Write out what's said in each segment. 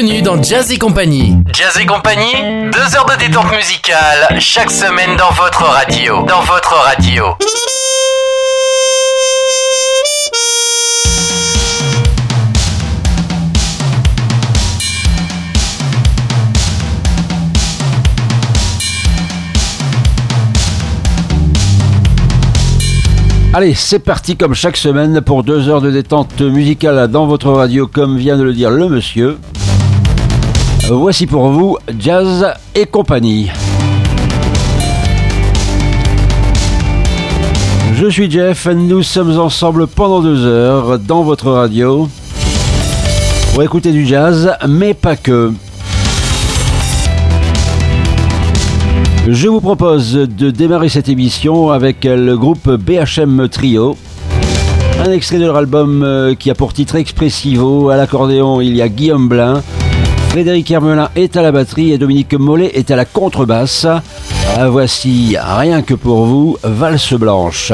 Bienvenue dans Jazz & Compagnie. Jazz & Compagnie, 2 heures de détente musicale chaque semaine dans votre radio. Allez, c'est parti comme chaque semaine pour 2 heures de détente musicale dans votre radio, comme vient de le dire le monsieur. Voici pour vous Jazz & Compagnie. Je suis Jeff, nous sommes ensemble pendant 2 heures dans votre radio pour écouter du jazz, mais pas que. Je vous propose de démarrer cette émission avec le groupe BHM Trio. Un extrait de leur album qui a pour titre Expressivo. À l'accordéon, il y a Guillaume Blin. Frédéric Hermelin est à la batterie et Dominique Mollet est à la contrebasse. Voici, rien que pour vous, Valse Blanche.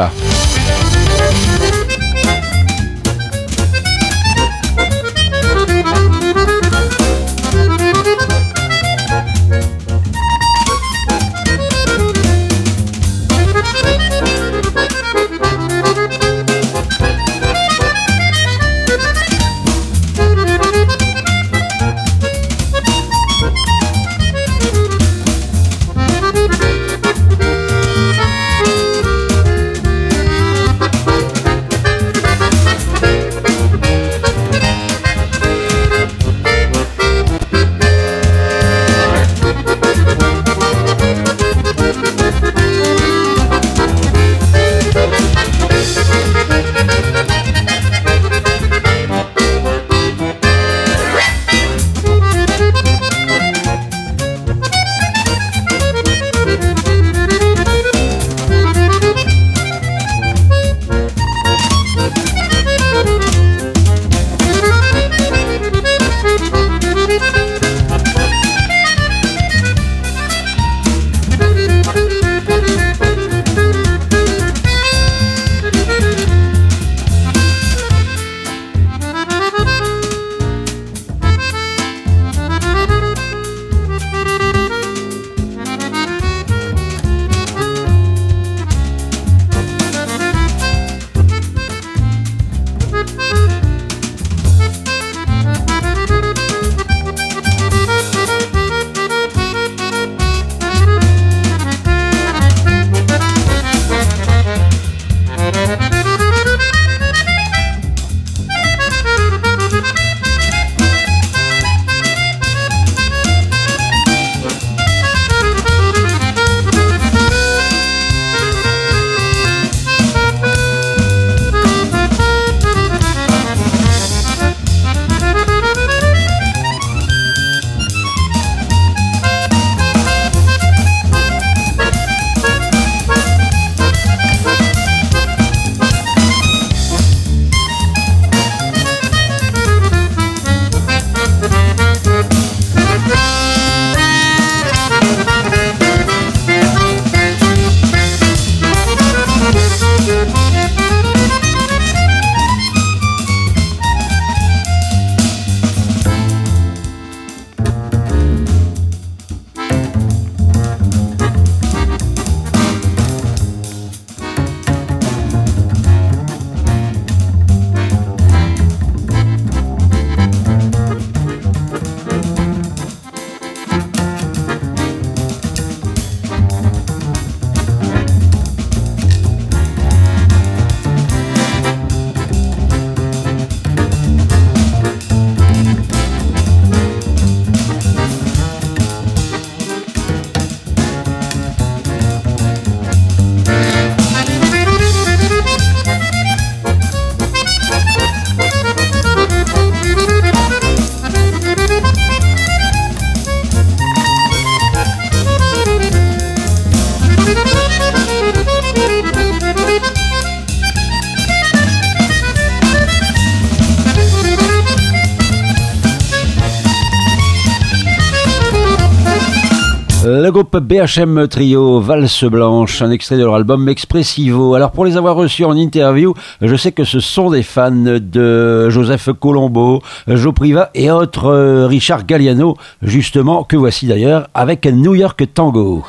Le groupe BHM Trio, Valse Blanche, un extrait de leur album Expressivo. Alors pour les avoir reçus en interview, je sais que ce sont des fans de Joseph Colombo, Joe Priva et autres, Richard Galliano, justement, que voici d'ailleurs avec New York Tango.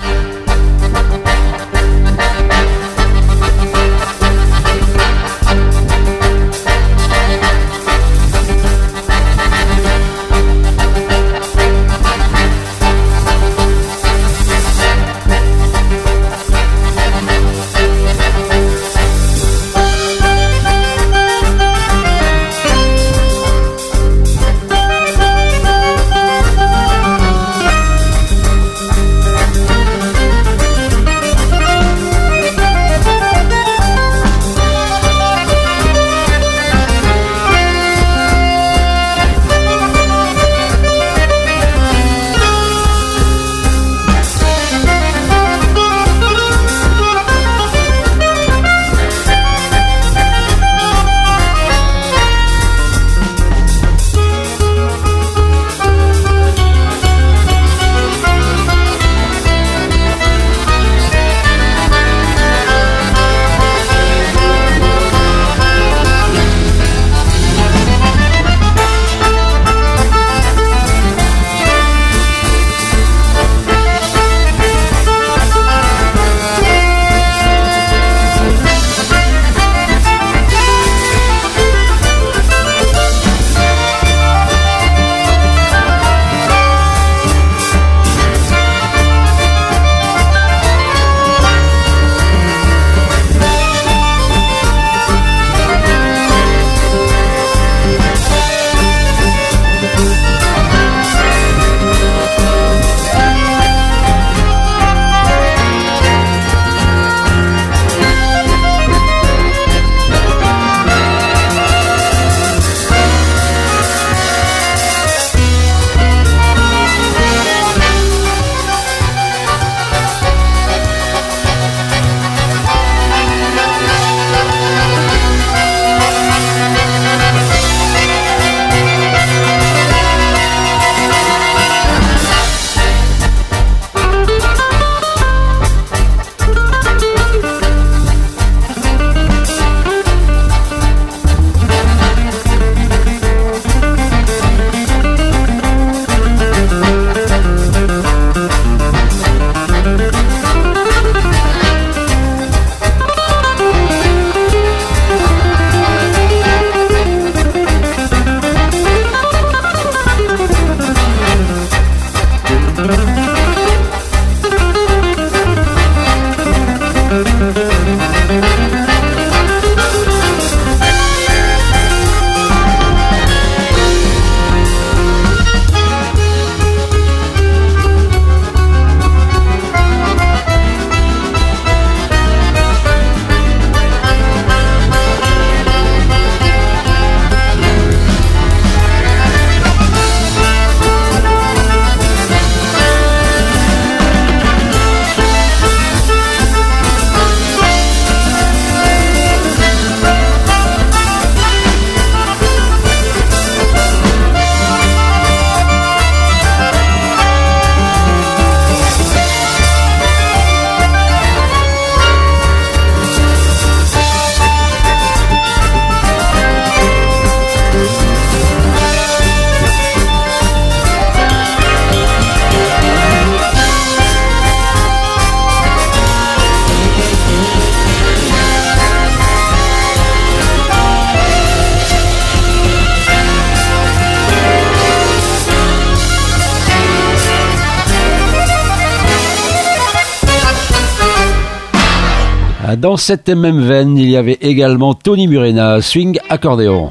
Dans cette même veine, il y avait également Tony Murena, swing accordéon.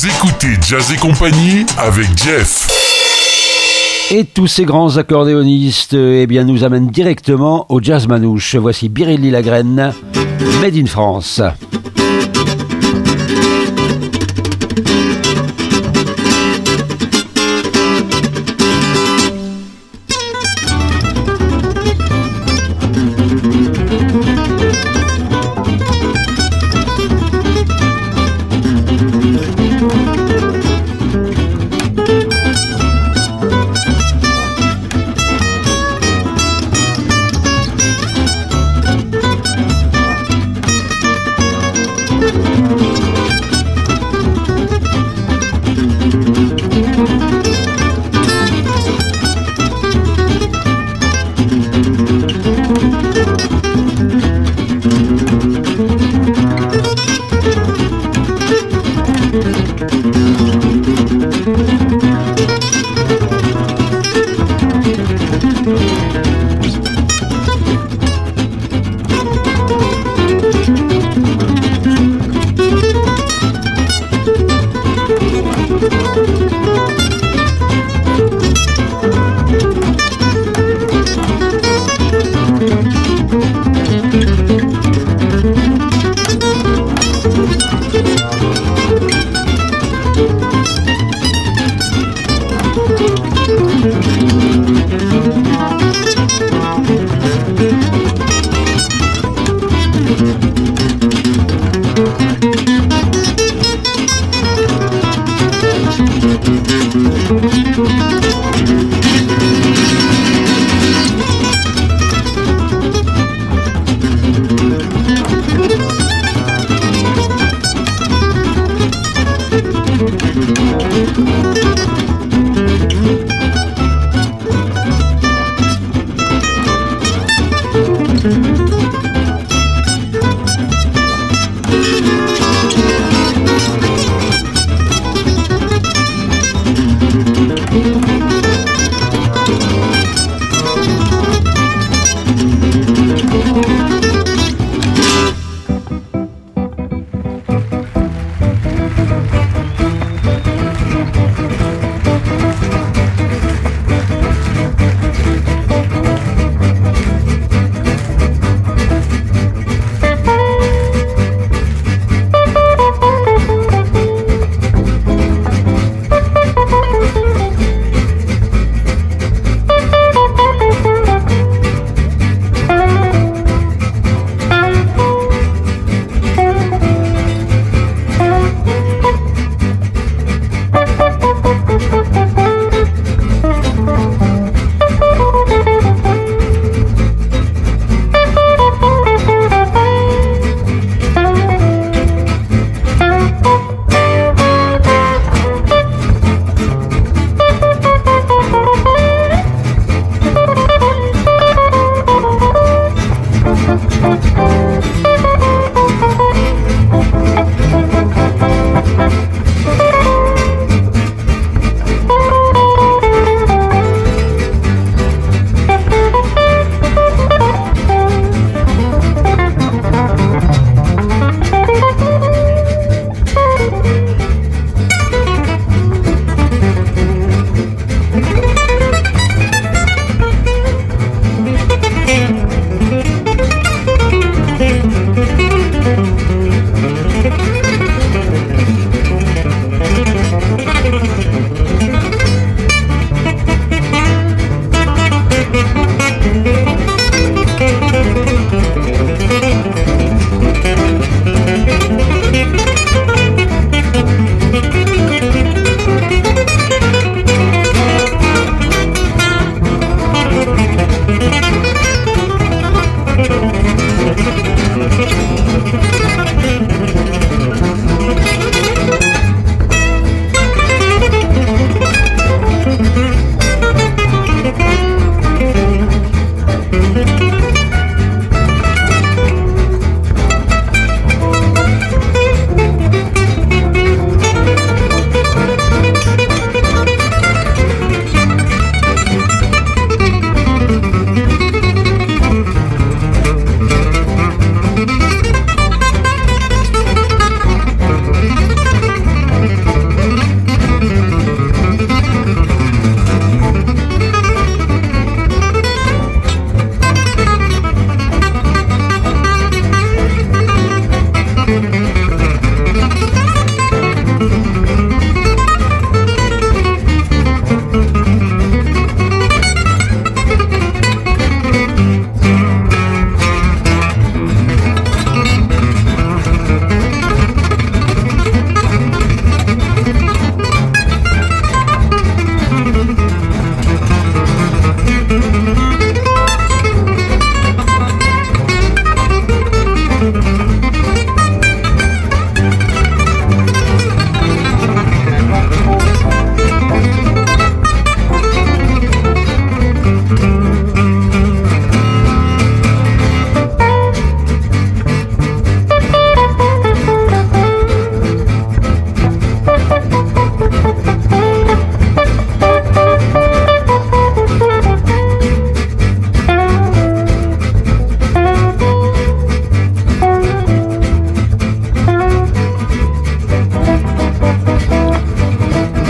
Vous écoutez Jazz et compagnie avec Jeff. Et tous ces grands accordéonistes nous amènent directement au jazz manouche. Voici Biréli Lagraine, Made in France.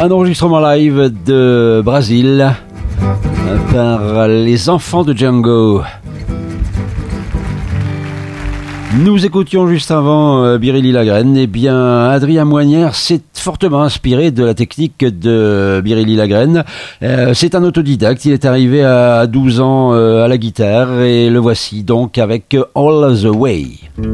Un enregistrement live de Brésil par les enfants de Django. Nous écoutions juste avant Biréli Lagrène. Eh bien, Adrien Moinière s'est fortement inspiré de la technique de Biréli Lagrène. C'est un autodidacte. Il est arrivé à 12 ans à la guitare et le voici donc avec All the Way.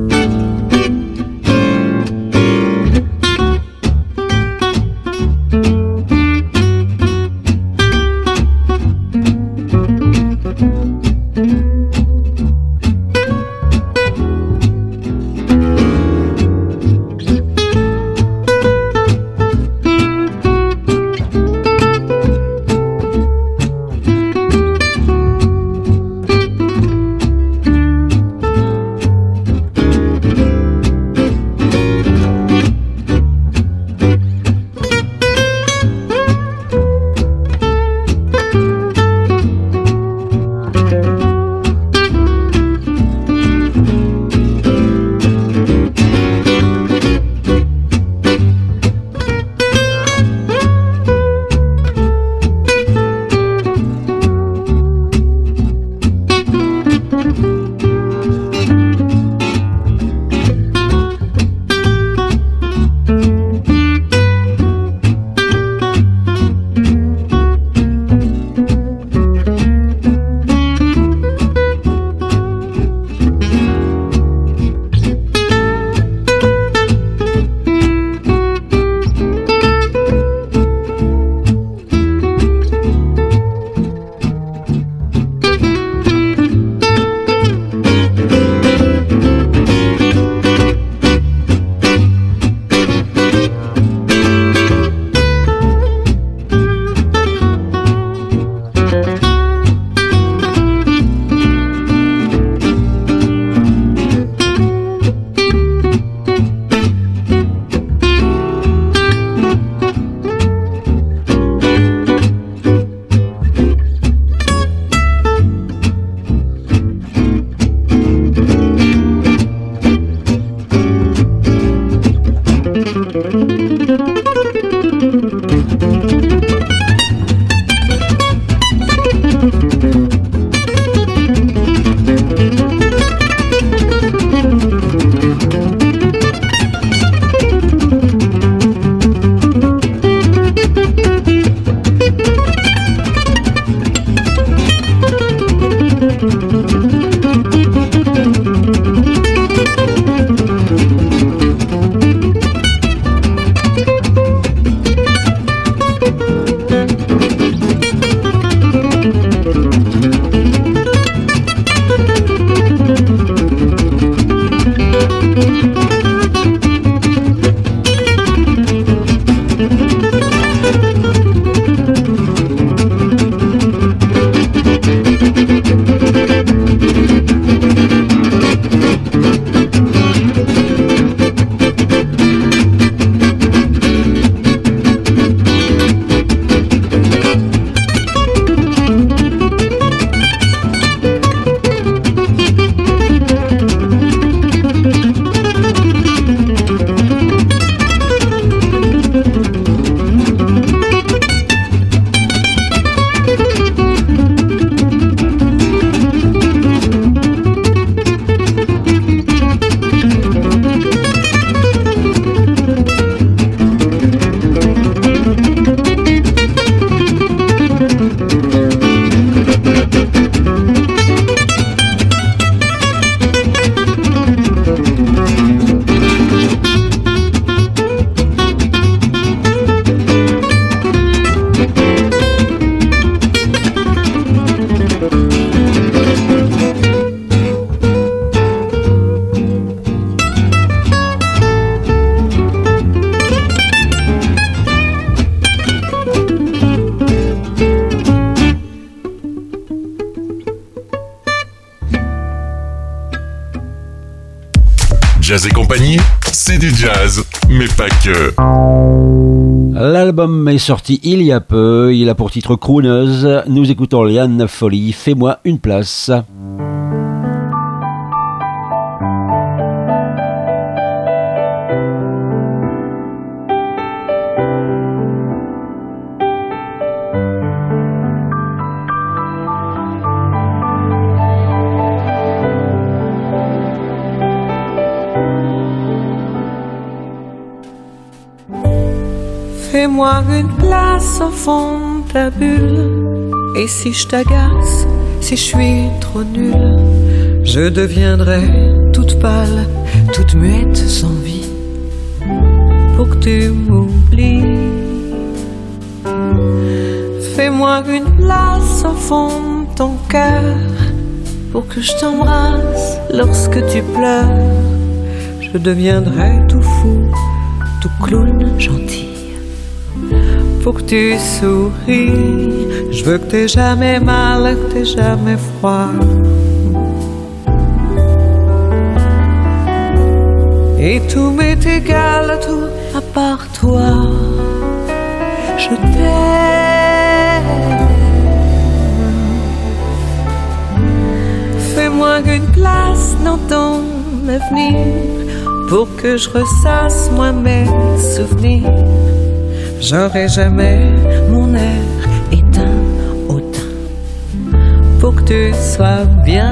Jazz et compagnie, c'est du jazz, mais pas que. L'album est sorti il y a peu, il a pour titre Crooneuse. Nous écoutons Liane Folly, Fais-moi une place. Fais-moi une place au fond de ta bulle. Et si je t'agace, si je suis trop nulle, je deviendrai toute pâle, toute muette, sans vie, pour que tu m'oublies. Fais-moi une place au fond de ton cœur, pour que je t'embrasse lorsque tu pleures. Je deviendrai tout fou, tout clown gentil, pour que tu souris. Je veux que t'aies jamais mal, que t'aies jamais froid. Et tout m'est égal, tout à part toi. Je t'aime. Fais-moi une place dans ton avenir, pour que je ressasse moi mes souvenirs. J'aurai jamais mon air éteint au teint, pour que tu sois bien.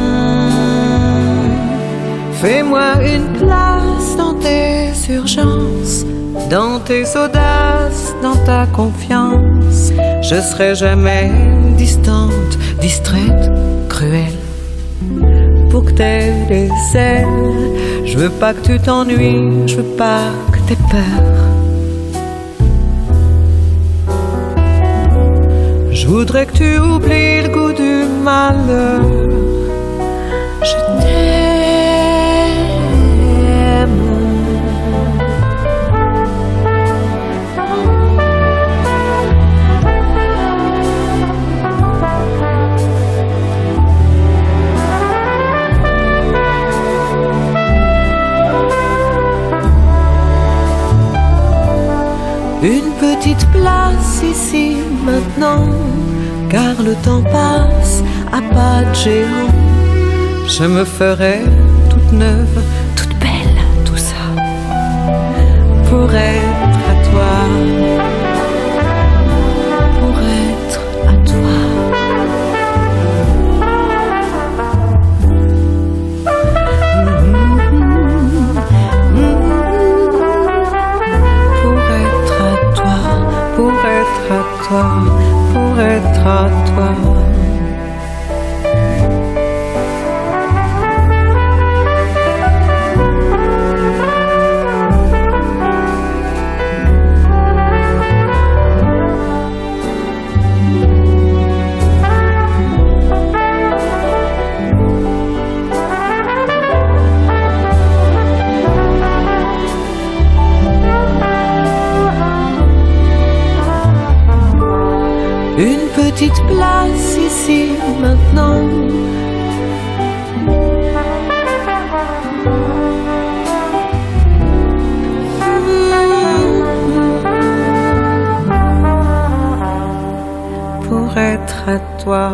Fais-moi une place dans tes urgences, dans tes audaces, dans ta confiance. Je serai jamais distante, distraite, cruelle, pour que t'aies des ailes. Je veux pas que tu t'ennuies, je veux pas que t'aies peur. Je voudrais que tu oublies le goût du malheur. Je t'aime. Une petite place ici maintenant, car le temps passe à pas de géant. Je me ferai toute neuve, toute belle, tout ça, pour être à toi, pour être à toi. Pour être à toi, pour être à toi. Une petite place ici maintenant, pour être à toi.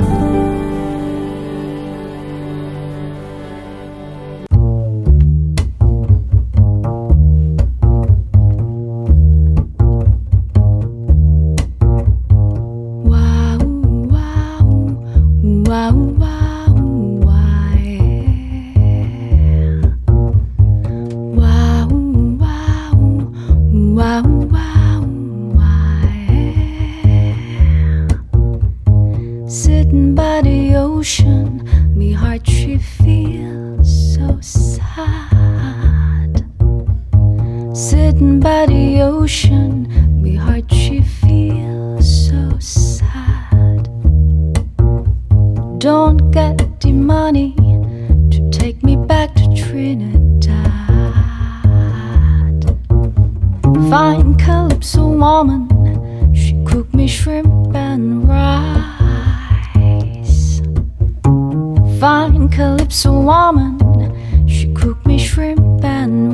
Sitting by the ocean, me heart she feels so sad. Sitting by the ocean, me heart she feels so sad. Don't get the money to take me back to Trinidad. Fine calypso woman, she cooked me shrimp and rice. Fine calypso woman, she cooked me shrimp and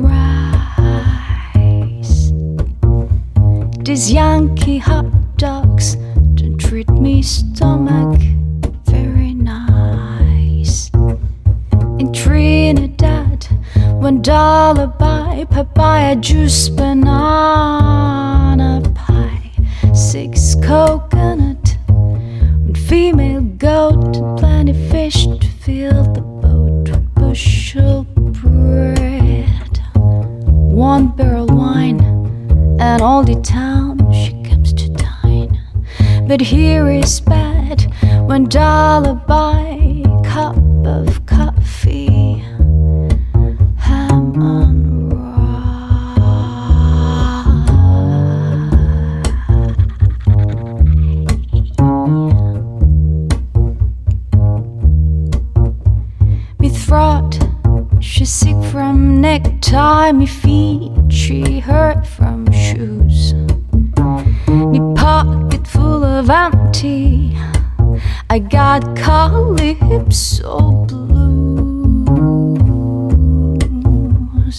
rice. These Yankee hot dogs don't treat me stomach very nice. In Trinidad, $1 buy papaya juice, banana pie, 6 coconut, 1 female goat, and plenty fish to fill the boat with bushel bread, 1 barrel wine, an oldie town she comes to dine. But here is bad, $1 buy cup of coffee, ham and rye. Me throat, she sick from necktie, me feet, she hurt from shoes. Me pocket full of empty, I got calypso blues.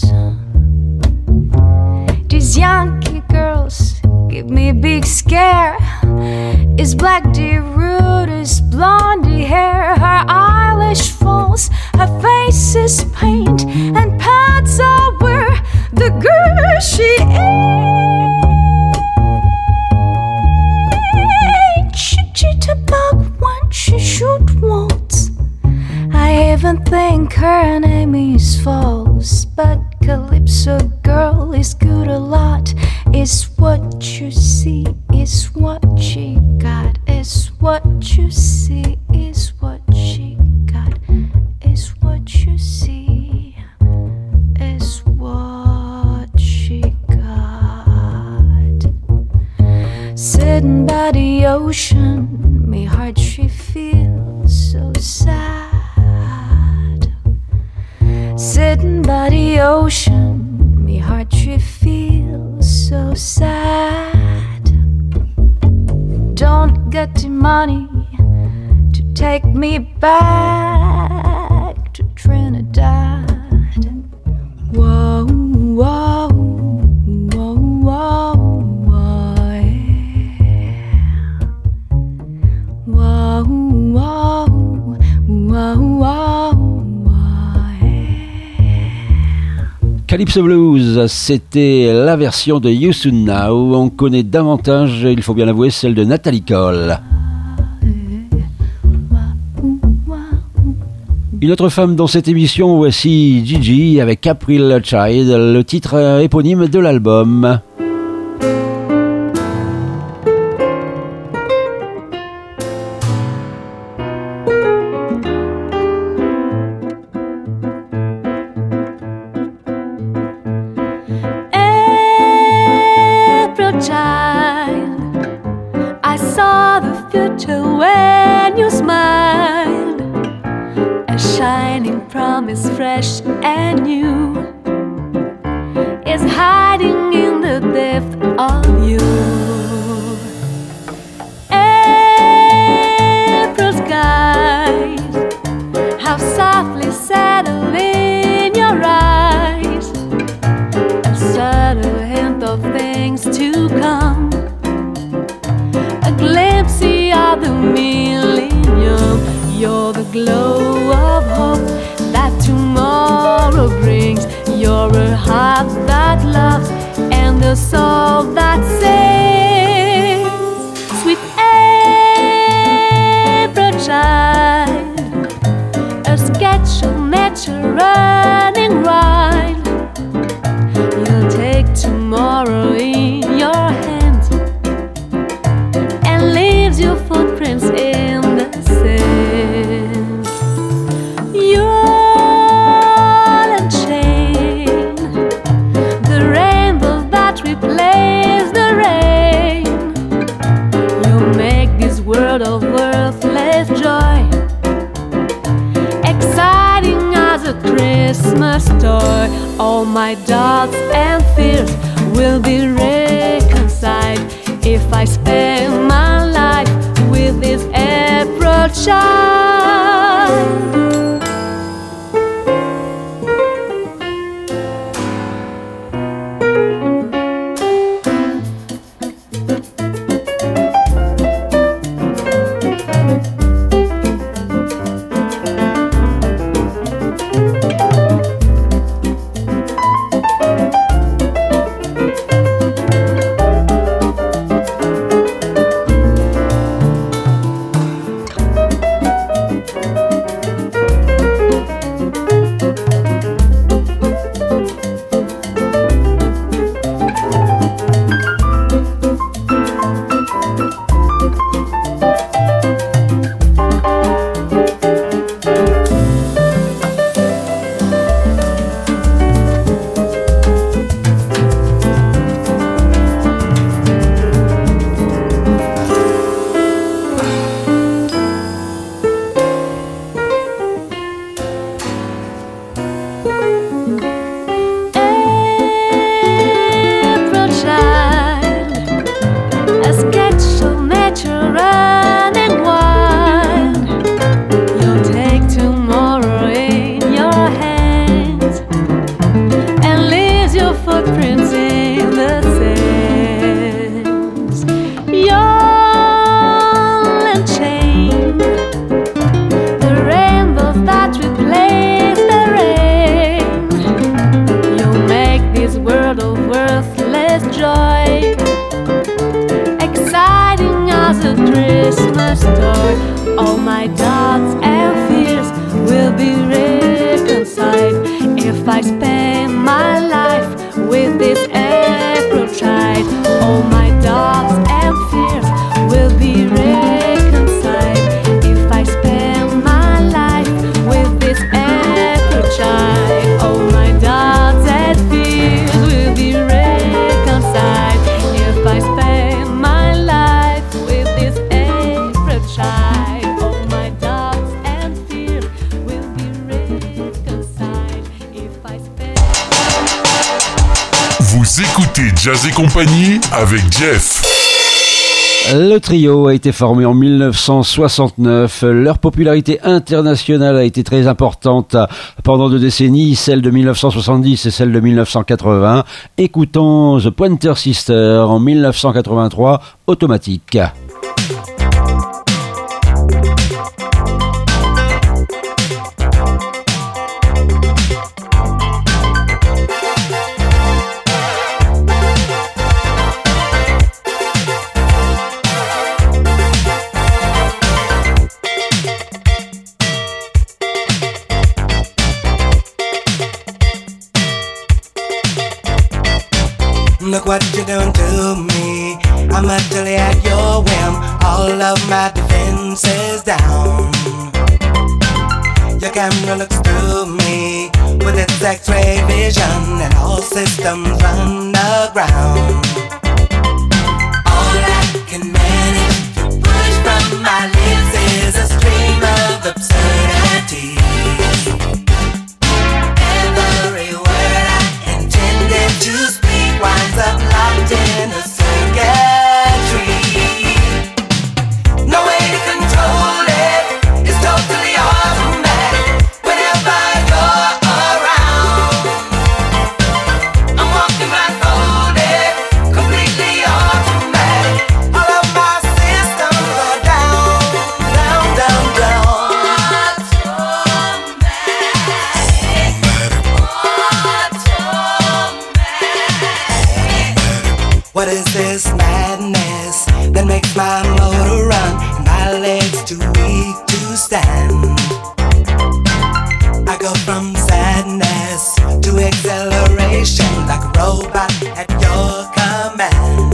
These Yankee girls give me a big scare. Is black the root, is blondie hair, her eyelash falls, her face is paint, and pants are where the girl she ain't. She cheat about when she shoot once. I even think her name is false, but Calypso girl is good a lot. Is what you see, is what she got. Is what you see, is what she got. Is what you see, is what she got. Sitting by the ocean, me heart she feels so sad. Sitting by the ocean, me heart she feels so sad. Don't get the money to take me back to Trinidad. Whoa, whoa, whoa, whoa, whoa, yeah. Whoa, whoa, whoa, whoa, whoa, yeah. Calypso Blues, c'était la version de You Soon Now. On connaît davantage, il faut bien l'avouer, celle de Natalie Cole. Une autre femme dans cette émission, voici Gigi avec April Child, le titre éponyme de l'album. April child, I saw the future when you smiled. A shining promise, fresh and new, is hiding in the depth of you. April skies have softly settled in your eyes, a subtle hint of things to come, a glimpse of the millennium. You're the glow of hope that tomorrow brings. You're a heart that loves and a soul that sings. Sweet April child, a sketch of nature running wild. You'll take tomorrow in your hands and leaves your footprints in the sand. You'll unchain the rainbow that replaces the rain. You'll make this world of worthless joy exciting as a Christmas toy. All my doubts and fears will be reconciled if I spend my life with this April child. endless joy, exciting as a Christmas toy. All my doubts and fears will be reconciled if I spend my life with this April child. All my doubts and fears will be reconciled if I spend my life with this April child. All my doubts and fears will be reconciled if I spend my life with this April child. All my doubts and fears will be reconciled if I spend. Vous écoutez Jazz et Compagnie avec Jeff. Le trio a été formé en 1969. Leur popularité internationale a été très importante pendant 2 décennies, celle de 1970 et celle de 1980. Écoutons The Pointer Sisters en 1983, Automatique. Look what you're doing to me. I'm utterly at your whim. All of my defenses down. Your camera looks through me with its X-ray vision, and all systems run aground. All I can manage to push from my lips is a stream of absurdities. Every word I intended to speak winds up locked in a circuitry. No way to control it, it's totally automatic. Whenever you're around, I'm walking blindfolded, completely automatic. All of my systems are down, down, down, down. What is this madness that makes my motor run and my legs too weak to stand? I go from sadness to acceleration like a robot at your command.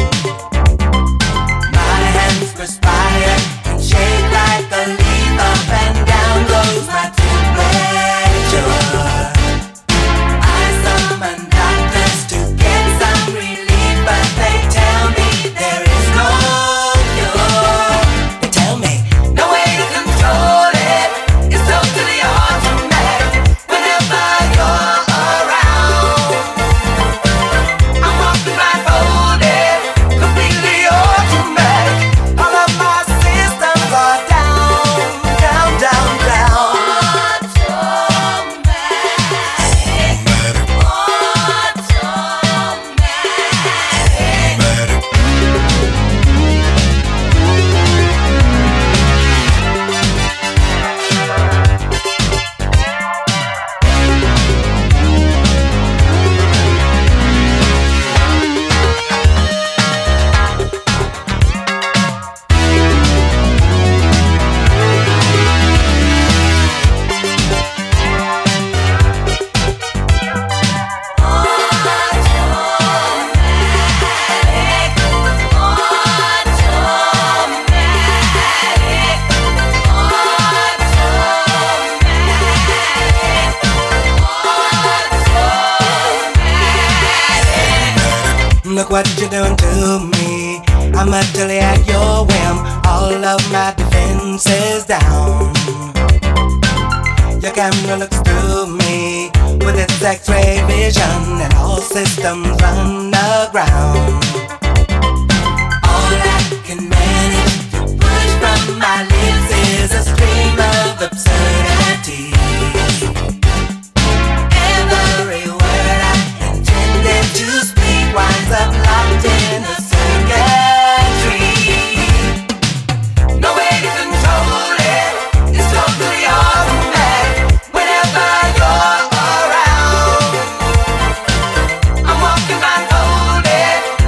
My hands perspire and shake like a leaf. Up and down goes my temperature. I summon doctors to get some relief, but they tell me there is no cure. They tell me no way to control it, it's totally automatic. Whenever you're around, I'm walking blindfolded, completely automatic. All of my systems are down, down, down, down. Look what you're doing to me. I'm utterly at your whim. All of my defenses down. Your camera looks through me with its X-ray vision, and all systems run aground. All I can manage to push from my lips is a stream of absurdities. Every word I intended to speak winds up locked in a circuitry. No way to control it, it's totally automatic. Whenever you're around, I'm walking blindfolded,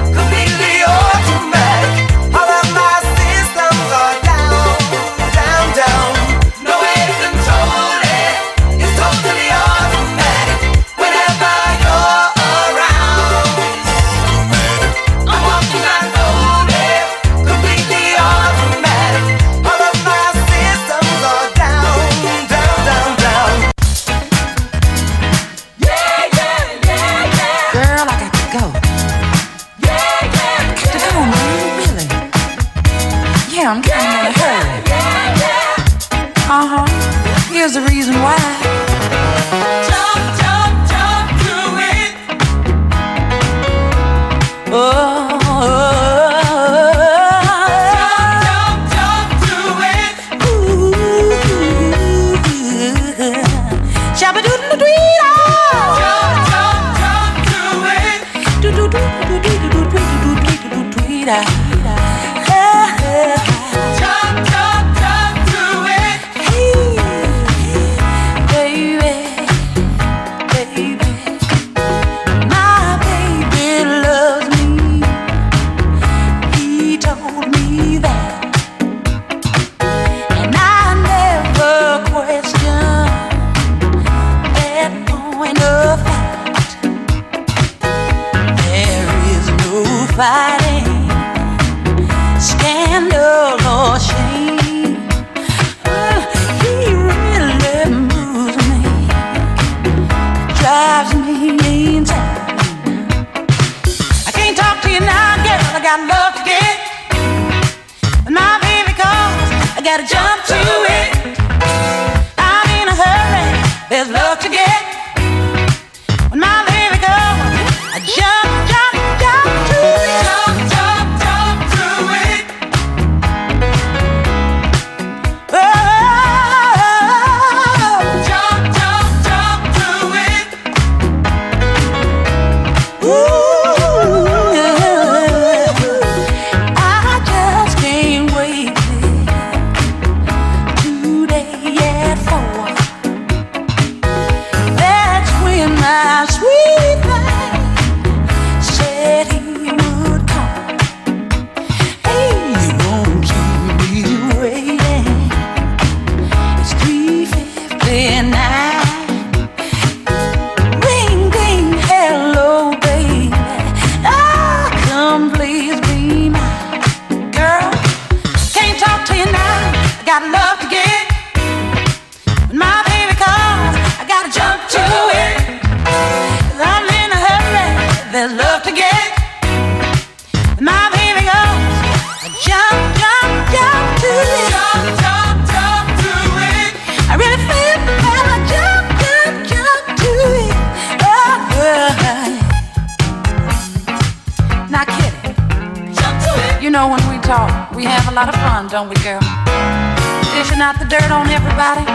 Don't we, girl? Dishing out the dirt on everybody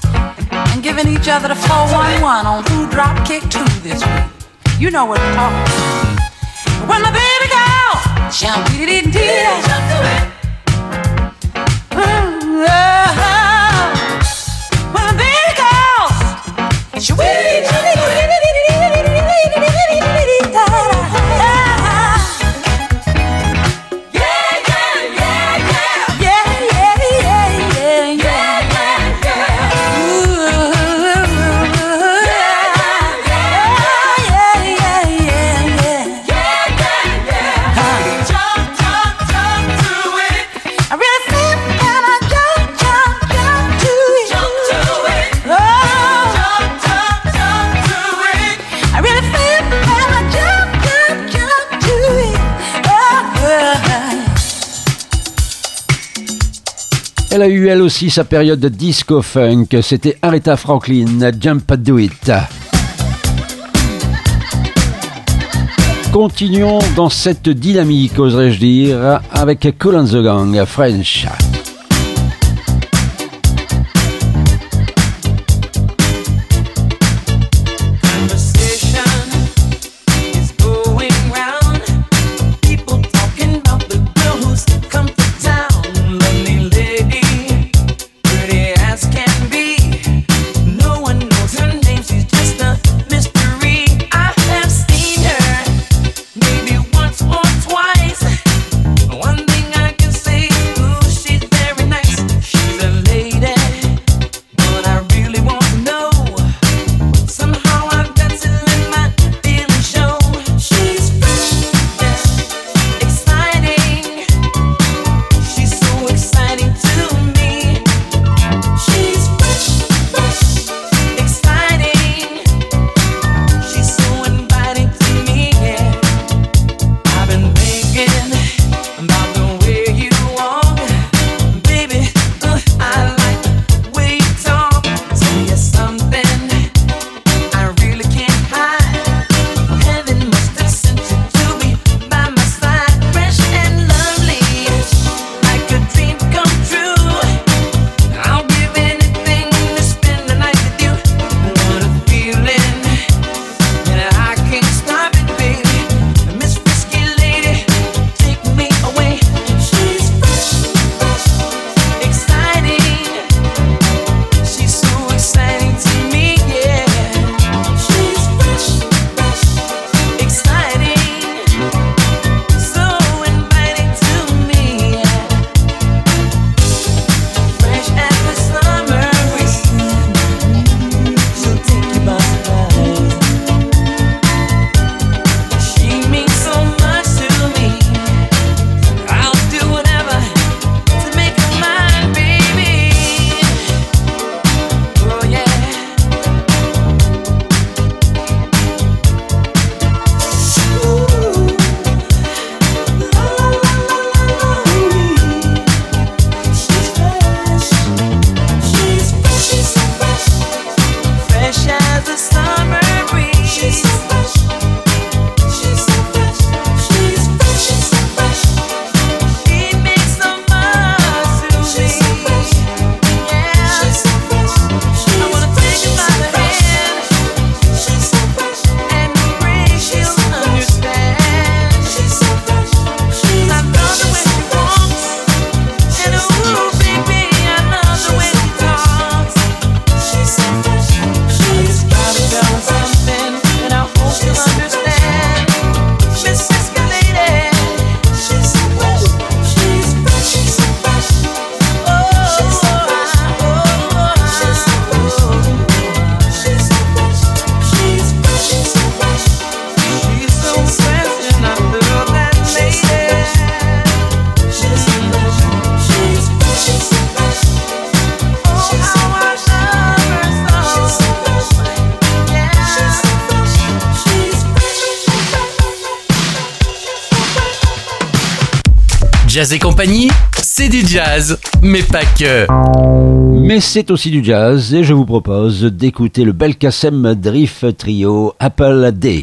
and giving each other the 411 on who dropped kick 2 this week. You know what I'm talking about. When my baby girl, jump to it. When my baby girl, she Elle a eu elle aussi sa période de disco-funk, c'était Aretha Franklin, Jump Do It. Continuons dans cette dynamique, oserais-je dire, avec Kool and the Gang, French. One thing I can say, ooh, she's Jazz et compagnie, c'est du jazz, mais pas que. Mais c'est aussi du jazz et je vous propose d'écouter le Belkacem Drift Trio Apple Day.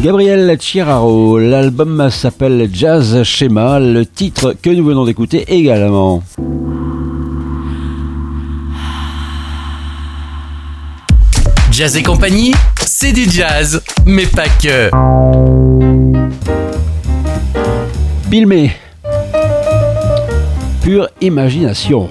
Gabriel Chiraro, l'album s'appelle Jazz Schéma, le titre que nous venons d'écouter également. Jazz et compagnie, c'est du jazz, mais pas que. Bill May, pure imagination.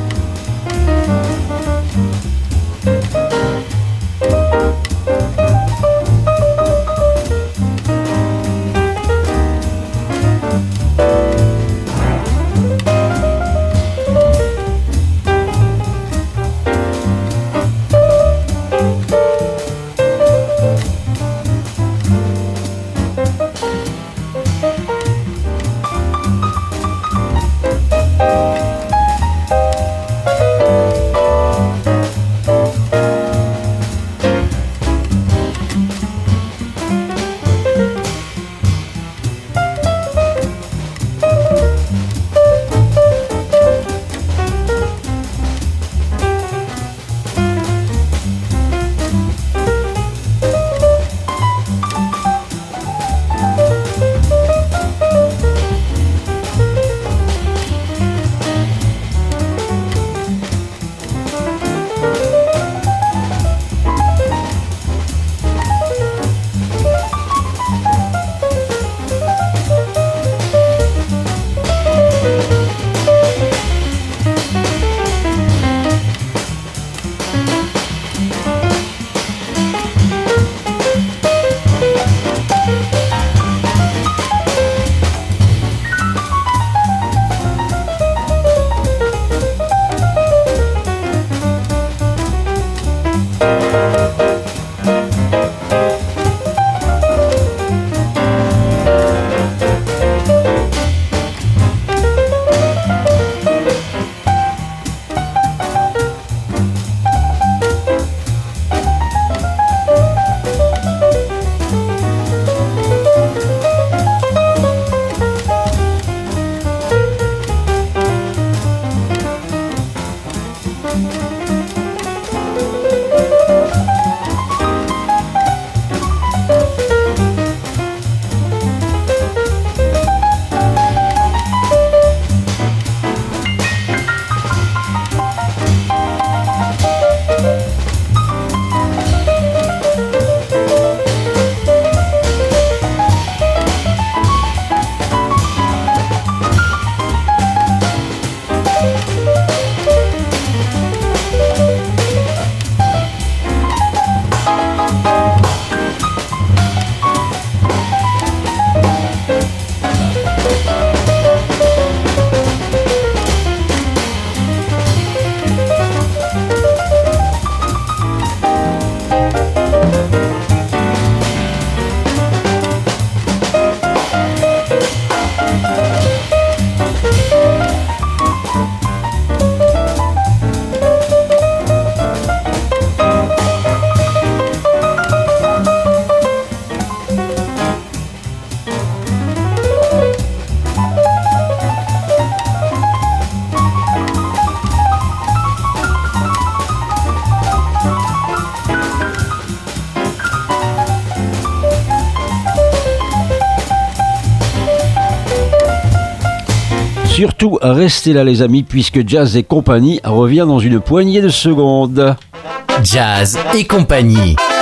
Surtout, restez là les amis, puisque Jazz et compagnie revient dans une poignée de secondes. Jazz et compagnie.